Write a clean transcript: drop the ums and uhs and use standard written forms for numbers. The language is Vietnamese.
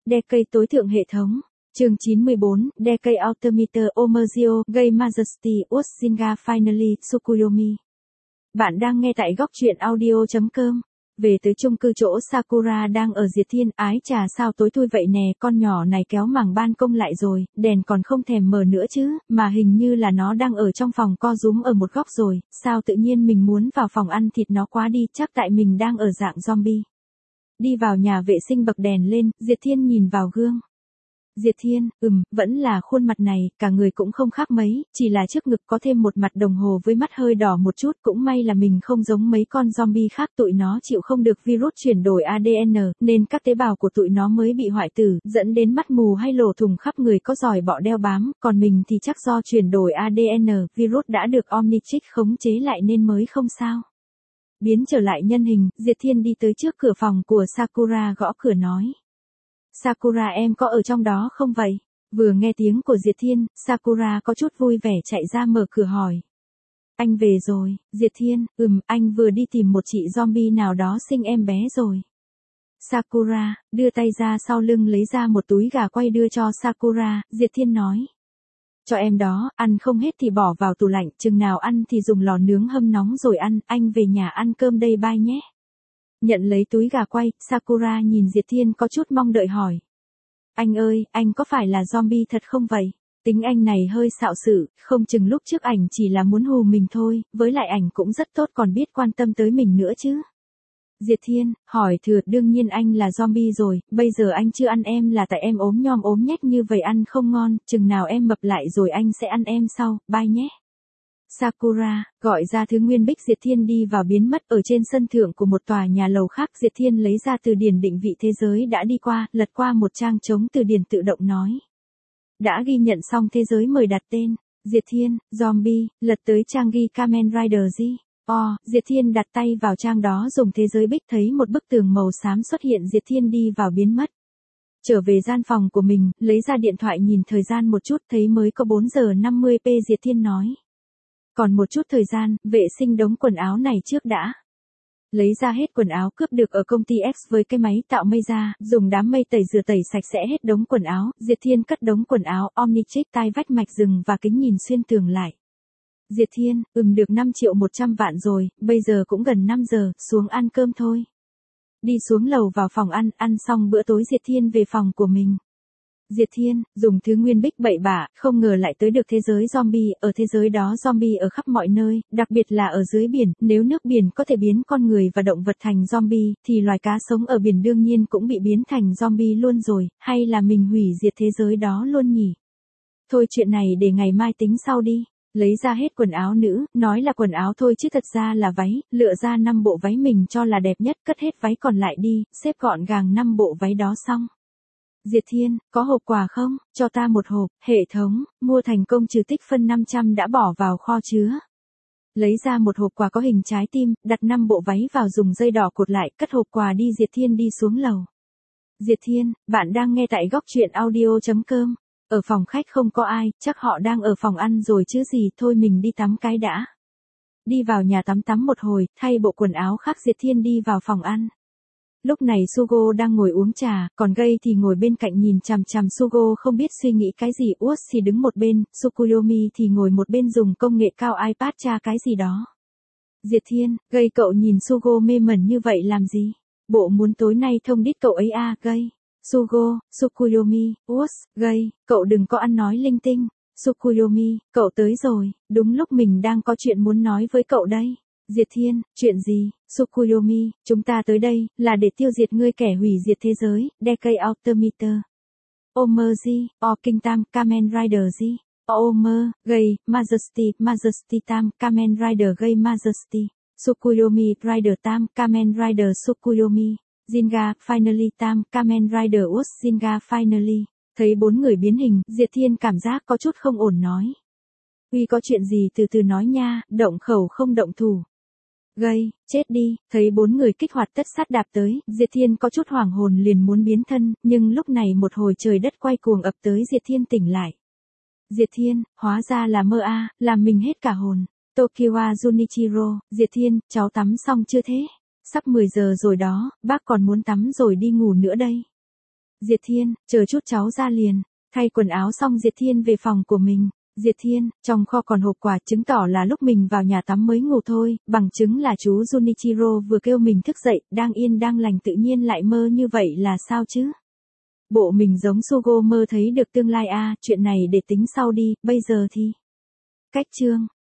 Decade tối thượng hệ thống. Chương 94, Decade Ultimate Omergio, Gay Majesty, Urshinga Finally, Tsukuyomi. Bạn đang nghe tại góc truyện audio.com. Về tới chung cư chỗ Sakura đang ở Diệt Thiên, ái chà sao tối thui vậy nè, con nhỏ này kéo mảng ban công lại rồi, đèn còn không thèm mở nữa chứ, mà hình như là nó đang ở trong phòng co rúm ở một góc rồi, sao tự nhiên mình muốn vào phòng ăn thịt nó quá đi, chắc tại mình đang ở dạng zombie. Đi vào nhà vệ sinh bật đèn lên, Diệt Thiên nhìn vào gương. Diệt Thiên, vẫn là khuôn mặt này, cả người cũng không khác mấy, chỉ là trước ngực có thêm một mặt đồng hồ với mắt hơi đỏ một chút, cũng may là mình không giống mấy con zombie khác, tụi nó chịu không được virus chuyển đổi ADN, nên các tế bào của tụi nó mới bị hoại tử, dẫn đến mắt mù hay lỗ thủng khắp người có giòi bọ đeo bám, còn mình thì chắc do chuyển đổi ADN, virus đã được Omnitrix khống chế lại nên mới không sao. Biến trở lại nhân hình, Diệt Thiên đi tới trước cửa phòng của Sakura gõ cửa nói. Sakura em có ở trong đó không vậy? Vừa nghe tiếng của Diệt Thiên, Sakura có chút vui vẻ chạy ra mở cửa hỏi. Anh về rồi, Diệt Thiên, anh vừa đi tìm một chị zombie nào đó sinh em bé rồi. Sakura, đưa tay ra sau lưng lấy ra một túi gà quay đưa cho Sakura, Diệt Thiên nói. Cho em đó, ăn không hết thì bỏ vào tủ lạnh, chừng nào ăn thì dùng lò nướng hâm nóng rồi ăn, anh về nhà ăn cơm đây bye nhé. Nhận lấy túi gà quay, Sakura nhìn Diệt Thiên có chút mong đợi hỏi. Anh ơi, anh có phải là zombie thật không vậy? Tính anh này hơi xạo sự, không chừng lúc trước ảnh chỉ là muốn hù mình thôi, với lại ảnh cũng rất tốt còn biết quan tâm tới mình nữa chứ. Diệt Thiên, hỏi thừa, đương nhiên anh là zombie rồi, bây giờ anh chưa ăn em là tại em ốm nhom ốm nhách như vậy ăn không ngon, chừng nào em mập lại rồi anh sẽ ăn em sau, bye nhé. Sakura, gọi ra thứ nguyên bích. Diệt Thiên đi vào biến mất ở trên sân thượng của một tòa nhà lầu khác. Diệt Thiên lấy ra từ điển định vị thế giới đã đi qua, lật qua một trang trống từ điển tự động nói. Đã ghi nhận xong thế giới mời đặt tên. Diệt Thiên, zombie, lật tới trang ghi Kamen Rider G. Diệt Thiên đặt tay vào trang đó dùng thế giới bích thấy một bức tường màu xám xuất hiện. Diệt Thiên đi vào biến mất. Trở về gian phòng của mình, lấy ra điện thoại nhìn thời gian một chút thấy mới có 4 giờ 50p. Diệt Thiên nói. Còn một chút thời gian, vệ sinh đống quần áo này trước đã. Lấy ra hết quần áo cướp được ở công ty X với cái máy tạo mây ra, dùng đám mây tẩy rửa tẩy sạch sẽ hết đống quần áo. Diệt Thiên cất đống quần áo, Omnitrix tai vách mạch rừng và kính nhìn xuyên tường lại. Diệt Thiên, được 5.100.000 rồi, bây giờ cũng gần 5 giờ, xuống ăn cơm thôi. Đi xuống lầu vào phòng ăn xong bữa tối Diệt Thiên về phòng của mình. Diệt Thiên, dùng thứ nguyên bích bậy bạ, không ngờ lại tới được thế giới zombie, ở thế giới đó zombie ở khắp mọi nơi, đặc biệt là ở dưới biển, nếu nước biển có thể biến con người và động vật thành zombie, thì loài cá sống ở biển đương nhiên cũng bị biến thành zombie luôn rồi, hay là mình hủy diệt thế giới đó luôn nhỉ? Thôi chuyện này để ngày mai tính sau đi. Lấy ra hết quần áo nữ, nói là quần áo thôi chứ thật ra là váy, lựa ra 5 bộ váy mình cho là đẹp nhất, cất hết váy còn lại đi, xếp gọn gàng 5 bộ váy đó xong. Diệt Thiên, có hộp quà không? Cho ta một hộp. Hệ thống, mua thành công trừ tích phân 500 đã bỏ vào kho chứa. Lấy ra một hộp quà có hình trái tim, đặt 5 bộ váy vào dùng dây đỏ cột lại, cất hộp quà đi. Diệt Thiên đi xuống lầu. Diệt Thiên, bạn đang nghe tại góc truyện audio.com. Ở phòng khách không có ai, chắc họ đang ở phòng ăn rồi chứ gì, thôi mình đi tắm cái đã. Đi vào nhà tắm một hồi, thay bộ quần áo khác. Diệt Thiên đi vào phòng ăn. Lúc này Sugo đang ngồi uống trà, còn Gay thì ngồi bên cạnh nhìn chằm chằm Sugo không biết suy nghĩ cái gì. Uos thì đứng một bên, Tsukuyomi thì ngồi một bên dùng công nghệ cao iPad tra cái gì đó. Diệt Thiên, Gay cậu nhìn Sugo mê mẩn như vậy làm gì? Bộ muốn tối nay thông đít cậu ấy à, Gay? Sugo, Tsukuyomi, Uos, Gay, cậu đừng có ăn nói linh tinh. Tsukuyomi, cậu tới rồi, đúng lúc mình đang có chuyện muốn nói với cậu đây. Diệt Thiên, chuyện gì? Tsukuyomi, chúng ta tới đây, là để tiêu diệt ngươi kẻ hủy diệt thế giới, Decade Ultimate. Omerji, King Tam, Kamen Rider G. Omer, Gay, Majesty Tam, Kamen Rider Gay Majesty. Tsukuyomi, Rider Tam, Kamen Rider Tsukuyomi. Jinga, Finally Tam, Kamen Rider Jinga Finally. Thấy 4 người biến hình, Diệt Thiên cảm giác có chút không ổn nói. Uy có chuyện gì từ từ nói nha, động khẩu không động thủ. Gay, chết đi, thấy 4 người kích hoạt tất sát đạp tới, Diệt Thiên có chút hoảng hồn liền muốn biến thân, nhưng lúc này một hồi trời đất quay cuồng ập tới. Diệt Thiên tỉnh lại. Diệt Thiên, hóa ra là mơ a, làm mình hết cả hồn. Tokiwa Junichiro, Diệt Thiên, cháu tắm xong chưa thế? Sắp 10 giờ rồi đó, bác còn muốn tắm rồi đi ngủ nữa đây. Diệt Thiên, chờ chút cháu ra liền. Thay quần áo xong Diệt Thiên về phòng của mình. Diệt Thiên, trong kho còn hộp quà, chứng tỏ là lúc mình vào nhà tắm mới ngủ thôi, bằng chứng là chú Junichiro vừa kêu mình thức dậy, đang yên đang lành tự nhiên lại mơ như vậy là sao chứ? Bộ mình giống Sugo mơ thấy được tương lai à, chuyện này để tính sau đi, bây giờ thì. Cách chương.